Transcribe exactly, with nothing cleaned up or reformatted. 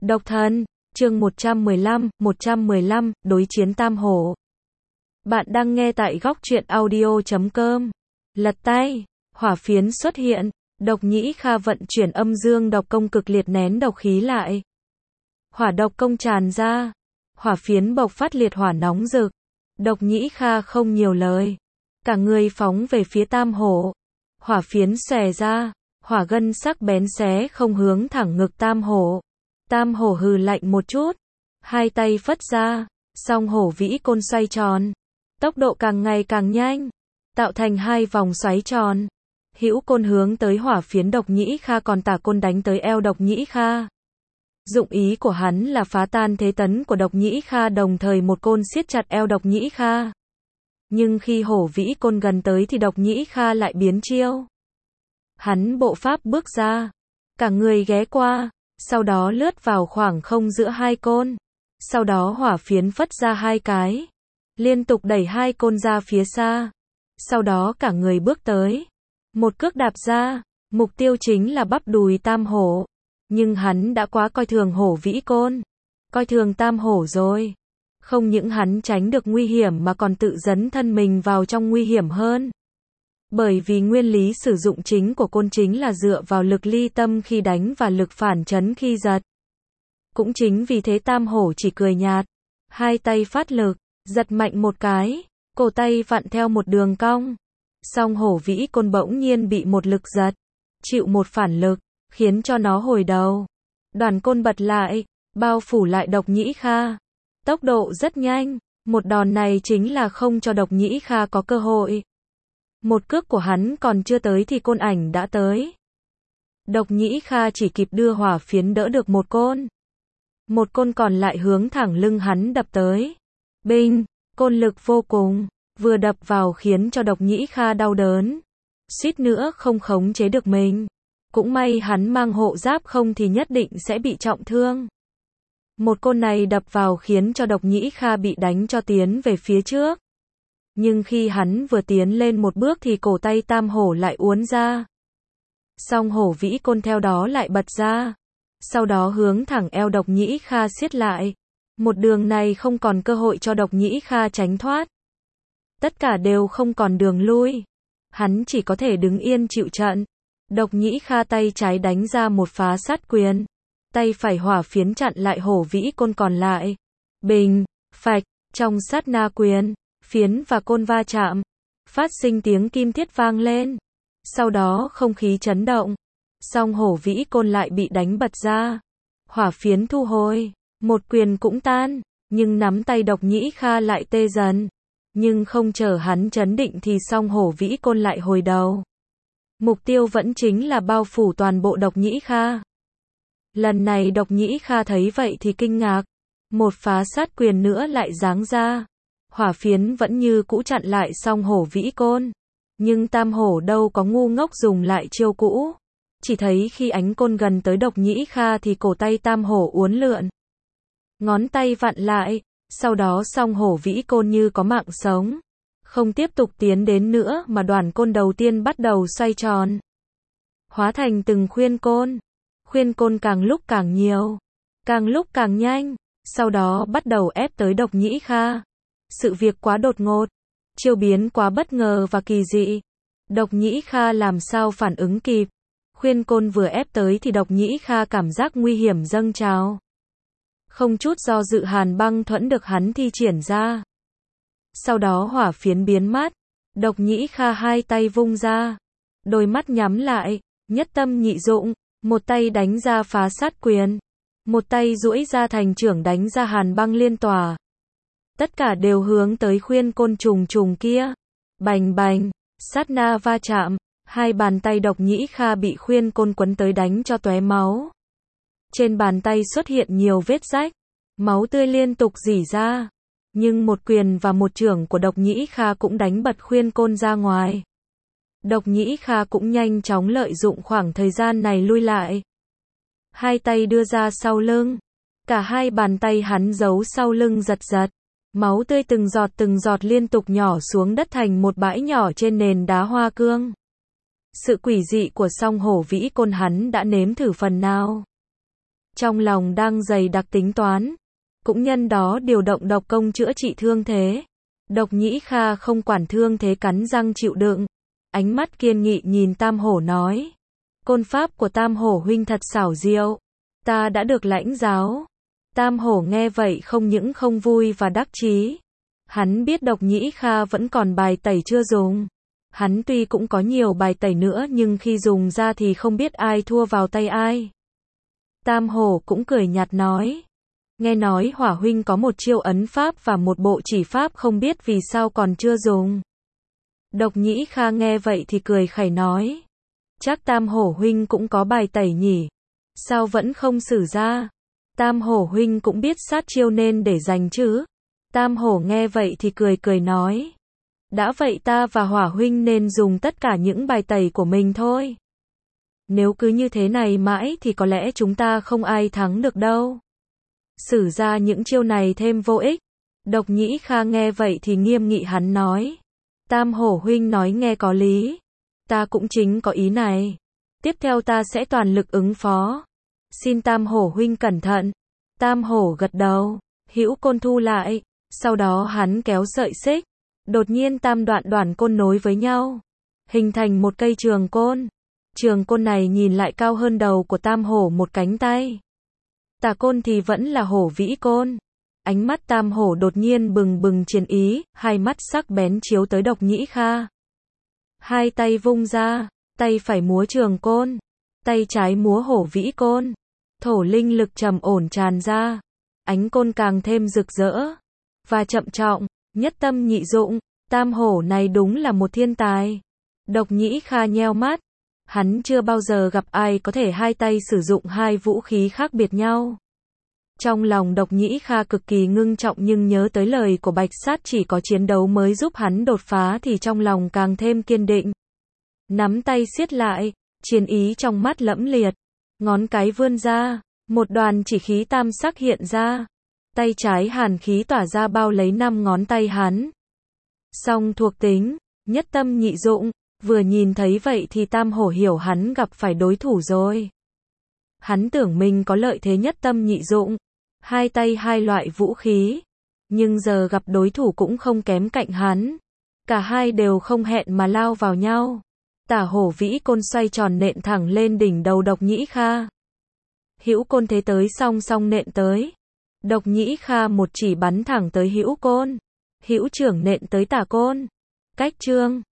Độc Thần, chương một trăm mười lăm, một trăm mười lăm, đối chiến tam hổ. Bạn đang nghe tại góc truyện audio chấm com. Lật tay, hỏa phiến xuất hiện, Độc Nhĩ Kha vận chuyển âm dương độc công cực liệt nén độc khí lại. Hỏa độc công tràn ra, hỏa phiến bộc phát liệt hỏa nóng rực. Độc Nhĩ Kha không nhiều lời, cả người phóng về phía tam hổ. Hỏa phiến xòe ra, hỏa gân sắc bén xé không hướng thẳng ngực tam hổ. Tam hổ hừ lạnh một chút, hai tay phất ra, song hổ vĩ côn xoay tròn, tốc độ càng ngày càng nhanh, tạo thành hai vòng xoáy tròn. Hữu côn hướng tới hỏa phiến Độc Nhĩ Kha, còn tả côn đánh tới eo Độc Nhĩ Kha. Dụng ý của hắn là phá tan thế tấn của Độc Nhĩ Kha, đồng thời một côn siết chặt eo Độc Nhĩ Kha. Nhưng khi hổ vĩ côn gần tới thì Độc Nhĩ Kha lại biến chiêu. Hắn bộ pháp bước ra, cả người ghé qua, sau đó lướt vào khoảng không giữa hai côn. Sau đó hỏa phiến phất ra hai cái, liên tục đẩy hai côn ra phía xa. Sau đó cả người bước tới, một cước đạp ra, mục tiêu chính là bắp đùi tam hổ. Nhưng hắn đã quá coi thường hổ vĩ côn, coi thường tam hổ rồi. Không những hắn tránh được nguy hiểm mà còn tự dấn thân mình vào trong nguy hiểm hơn. Bởi vì nguyên lý sử dụng chính của côn chính là dựa vào lực ly tâm khi đánh và lực phản chấn khi giật. Cũng chính vì thế tam hổ chỉ cười nhạt, hai tay phát lực, giật mạnh một cái, cổ tay vặn theo một đường cong. Song hổ vĩ côn bỗng nhiên bị một lực giật, chịu một phản lực, khiến cho nó hồi đầu. Đoàn côn bật lại, bao phủ lại Độc Nhĩ Kha. Tốc độ rất nhanh, một đòn này chính là không cho Độc Nhĩ Kha có cơ hội. Một cước của hắn còn chưa tới thì côn ảnh đã tới. Độc Nhĩ Kha chỉ kịp đưa hỏa phiến đỡ được một côn. Một côn còn lại hướng thẳng lưng hắn đập tới. Binh, côn lực vô cùng, vừa đập vào khiến cho Độc Nhĩ Kha đau đớn. Suýt nữa không khống chế được mình. Cũng may hắn mang hộ giáp, không thì nhất định sẽ bị trọng thương. Một côn này đập vào khiến cho Độc Nhĩ Kha bị đánh cho tiến về phía trước. Nhưng khi hắn vừa tiến lên một bước thì cổ tay tam hổ lại uốn ra. Song hổ vĩ côn theo đó lại bật ra. Sau đó hướng thẳng eo Độc Nhĩ Kha siết lại. Một đường này không còn cơ hội cho Độc Nhĩ Kha tránh thoát. Tất cả đều không còn đường lui. Hắn chỉ có thể đứng yên chịu trận. Độc Nhĩ Kha tay trái đánh ra một phá sát quyền. Tay phải hỏa phiến chặn lại hổ vĩ côn còn lại. Bình, phạch, trong sát na quyền, phiến và côn va chạm, phát sinh tiếng kim thiết vang lên. Sau đó không khí chấn động, song hổ vĩ côn lại bị đánh bật ra. Hỏa phiến thu hồi, một quyền cũng tan, nhưng nắm tay Độc Nhĩ Kha lại tê dần. Nhưng không chờ hắn chấn định thì song hổ vĩ côn lại hồi đầu. Mục tiêu vẫn chính là bao phủ toàn bộ Độc Nhĩ Kha. Lần này Độc Nhĩ Kha thấy vậy thì kinh ngạc. Một phá sát quyền nữa lại giáng ra. Hỏa phiến vẫn như cũ chặn lại song hổ vĩ côn. Nhưng tam hổ đâu có ngu ngốc dùng lại chiêu cũ. Chỉ thấy khi ánh côn gần tới Độc Nhĩ Kha thì cổ tay tam hổ uốn lượn. Ngón tay vặn lại. Sau đó song hổ vĩ côn như có mạng sống. Không tiếp tục tiến đến nữa mà đoàn côn đầu tiên bắt đầu xoay tròn. Hóa thành từng khuyên côn. Khuyên côn càng lúc càng nhiều. Càng lúc càng nhanh. Sau đó bắt đầu ép tới Độc Nhĩ Kha. Sự việc quá đột ngột. Chiêu biến quá bất ngờ và kỳ dị. Độc Nhĩ Kha làm sao phản ứng kịp. Khuyên côn vừa ép tới thì Độc Nhĩ Kha cảm giác nguy hiểm dâng trào. Không chút do dự hàn băng thuẫn được hắn thi triển ra. Sau đó hỏa phiến biến mất. Độc Nhĩ Kha hai tay vung ra. Đôi mắt nhắm lại. Nhất tâm nhị dụng. Một tay đánh ra phá sát quyền. Một tay duỗi ra thành trưởng đánh ra hàn băng liên tỏa. Tất cả đều hướng tới khuyên côn trùng trùng kia. Bành bành. Sát na va chạm. Hai bàn tay Độc Nhĩ Kha bị khuyên côn quấn tới đánh cho tóe máu. Trên bàn tay xuất hiện nhiều vết rách. Máu tươi liên tục rỉ ra. Nhưng một quyền và một chưởng của Độc Nhĩ Kha cũng đánh bật khuyên côn ra ngoài. Độc Nhĩ Kha cũng nhanh chóng lợi dụng khoảng thời gian này lui lại. Hai tay đưa ra sau lưng. Cả hai bàn tay hắn giấu sau lưng giật giật. Máu tươi từng giọt từng giọt liên tục nhỏ xuống đất thành một bãi nhỏ trên nền đá hoa cương. Sự quỷ dị của song hổ vĩ côn hắn đã nếm thử phần nào. trong lòng đang dày đặc tính toán, cũng nhân đó điều động độc công chữa trị thương thế. Độc Nhĩ Kha không quản thương thế cắn răng chịu đựng, ánh mắt kiên nghị nhìn Tam Hổ nói, côn pháp của Tam Hổ huynh thật xảo diệu, ta đã được lãnh giáo. Tam Hổ nghe vậy không những không vui và đắc chí, hắn biết Độc Nhĩ Kha vẫn còn bài tẩy chưa dùng. Hắn tuy cũng có nhiều bài tẩy nữa nhưng khi dùng ra thì không biết ai thua vào tay ai. Tam Hổ cũng cười nhạt nói, nghe nói Hỏa huynh có một chiêu ấn pháp và một bộ chỉ pháp không biết vì sao còn chưa dùng. Độc Nhĩ Kha nghe vậy thì cười khẩy nói, chắc Tam Hổ huynh cũng có bài tẩy nhỉ, sao vẫn không sử ra. Tam Hổ huynh cũng biết sát chiêu nên để dành chứ. Tam Hổ nghe vậy thì cười cười nói, đã vậy ta và Hỏa huynh nên dùng tất cả những bài tẩy của mình thôi. Nếu cứ như thế này mãi thì có lẽ chúng ta không ai thắng được đâu. Sử ra những chiêu này thêm vô ích. Độc Nhĩ Kha nghe vậy thì nghiêm nghị hắn nói, Tam Hổ huynh nói nghe có lý, ta cũng chính có ý này. Tiếp theo ta sẽ toàn lực ứng phó. Xin Tam Hổ huynh cẩn thận. Tam Hổ gật đầu, hữu côn thu lại, sau đó hắn kéo sợi xích, đột nhiên tam đoạn đoàn côn nối với nhau, hình thành một cây trường côn. Trường côn này nhìn lại cao hơn đầu của Tam Hổ một cánh tay. Tả côn thì vẫn là hổ vĩ côn. Ánh mắt Tam Hổ đột nhiên bừng bừng chiến ý, hai mắt sắc bén chiếu tới Độc Nhĩ Kha. Hai tay vung ra, tay phải múa trường côn, tay trái múa hổ vĩ côn. Thổ linh lực trầm ổn tràn ra, ánh côn càng thêm rực rỡ và chậm trọng, nhất tâm nhị dụng. Tam Hổ này đúng là một thiên tài. Độc Nhĩ Kha nheo mắt, hắn chưa bao giờ gặp ai có thể hai tay sử dụng hai vũ khí khác biệt nhau. Trong lòng Độc Nhĩ Kha cực kỳ ngưng trọng nhưng nhớ tới lời của Bạch Sát chỉ có chiến đấu mới giúp hắn đột phá thì trong lòng càng thêm kiên định. Nắm tay siết lại, chiến ý trong mắt lẫm liệt, ngón cái vươn ra, một đoàn chỉ khí tam sắc hiện ra. Tay trái hàn khí tỏa ra bao lấy năm ngón tay hắn. Song thuộc tính, nhất tâm nhị dụng, vừa nhìn thấy vậy thì Tam Hổ hiểu hắn gặp phải đối thủ rồi. Hắn tưởng mình có lợi thế nhất tâm nhị dụng, hai tay hai loại vũ khí, nhưng giờ gặp đối thủ cũng không kém cạnh hắn. Cả hai đều không hẹn mà lao vào nhau. Tả hổ vĩ côn xoay tròn nện thẳng lên đỉnh đầu Độc Nhĩ Kha. Hữu côn thế tới song song nện tới. Độc Nhĩ Kha một chỉ bắn thẳng tới hữu côn. Hữu trưởng nện tới tả côn. Cách chương